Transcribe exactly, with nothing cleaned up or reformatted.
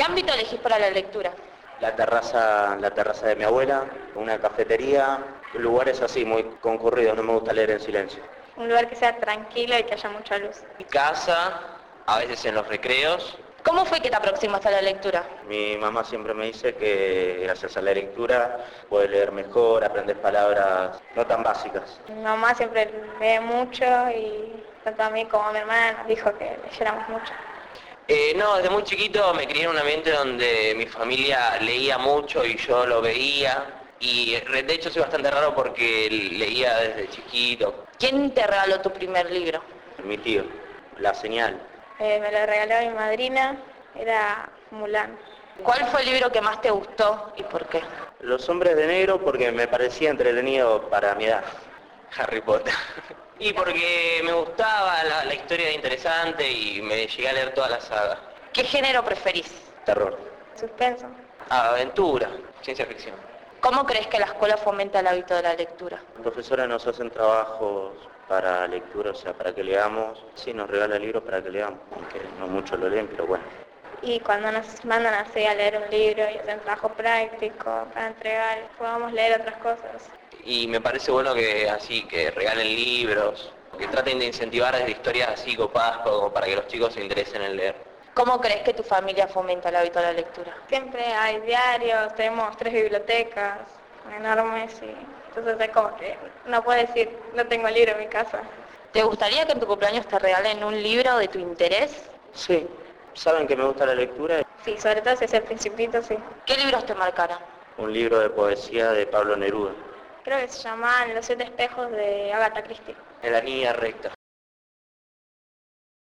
¿Qué ámbito elegís para la lectura? La terraza, la terraza de mi abuela, una cafetería, lugares así muy concurridos, no me gusta leer en silencio. Un lugar que sea tranquilo y que haya mucha luz. Mi casa, a veces en los recreos. ¿Cómo fue que te aproximaste a la lectura? Mi mamá siempre me dice que gracias a la lectura puedes leer mejor, aprender palabras no tan básicas. Mi mamá siempre lee mucho y tanto a mí como a mi hermana nos dijo que leyéramos mucho. Eh, no, desde muy chiquito me crié en un ambiente donde mi familia leía mucho y yo lo veía. Y de hecho soy bastante raro porque leía desde chiquito. ¿Quién te regaló tu primer libro? Mi tío, La Señal. Eh, me lo regaló mi madrina, era Mulan. ¿Cuál fue el libro que más te gustó y por qué? Los Hombres de Negro porque me parecía entretenido para mi edad. Harry Potter. Y porque me gustaba, la, la historia era interesante y me llegué a leer toda la saga. ¿Qué género preferís? Terror. Suspenso. Aventura, ciencia ficción. ¿Cómo crees que la escuela fomenta el hábito de la lectura? Las profesoras nos hacen trabajos para lectura, o sea, para que leamos. Sí, nos regala libros para que leamos, aunque no muchos lo leen, pero bueno. Y cuando nos mandan así a leer un libro y hacen trabajo práctico para entregar, podamos leer otras cosas. Y me parece bueno que así, que regalen libros, que traten de incentivar desde historias así copadas como para que los chicos se interesen en leer. ¿Cómo crees que tu familia fomenta el hábito de la lectura? Siempre hay diarios, tenemos tres bibliotecas enormes y entonces es como que no puedo decir, no tengo libro en mi casa. ¿Te gustaría que en tu cumpleaños te regalen un libro de tu interés? Sí, saben que me gusta la lectura. Sí, sobre todo si es el Principito, sí. ¿Qué libros te marcaron? Un libro de poesía de Pablo Neruda. Creo que se llaman Los siete espejos de Agatha Christie. En la línea recta.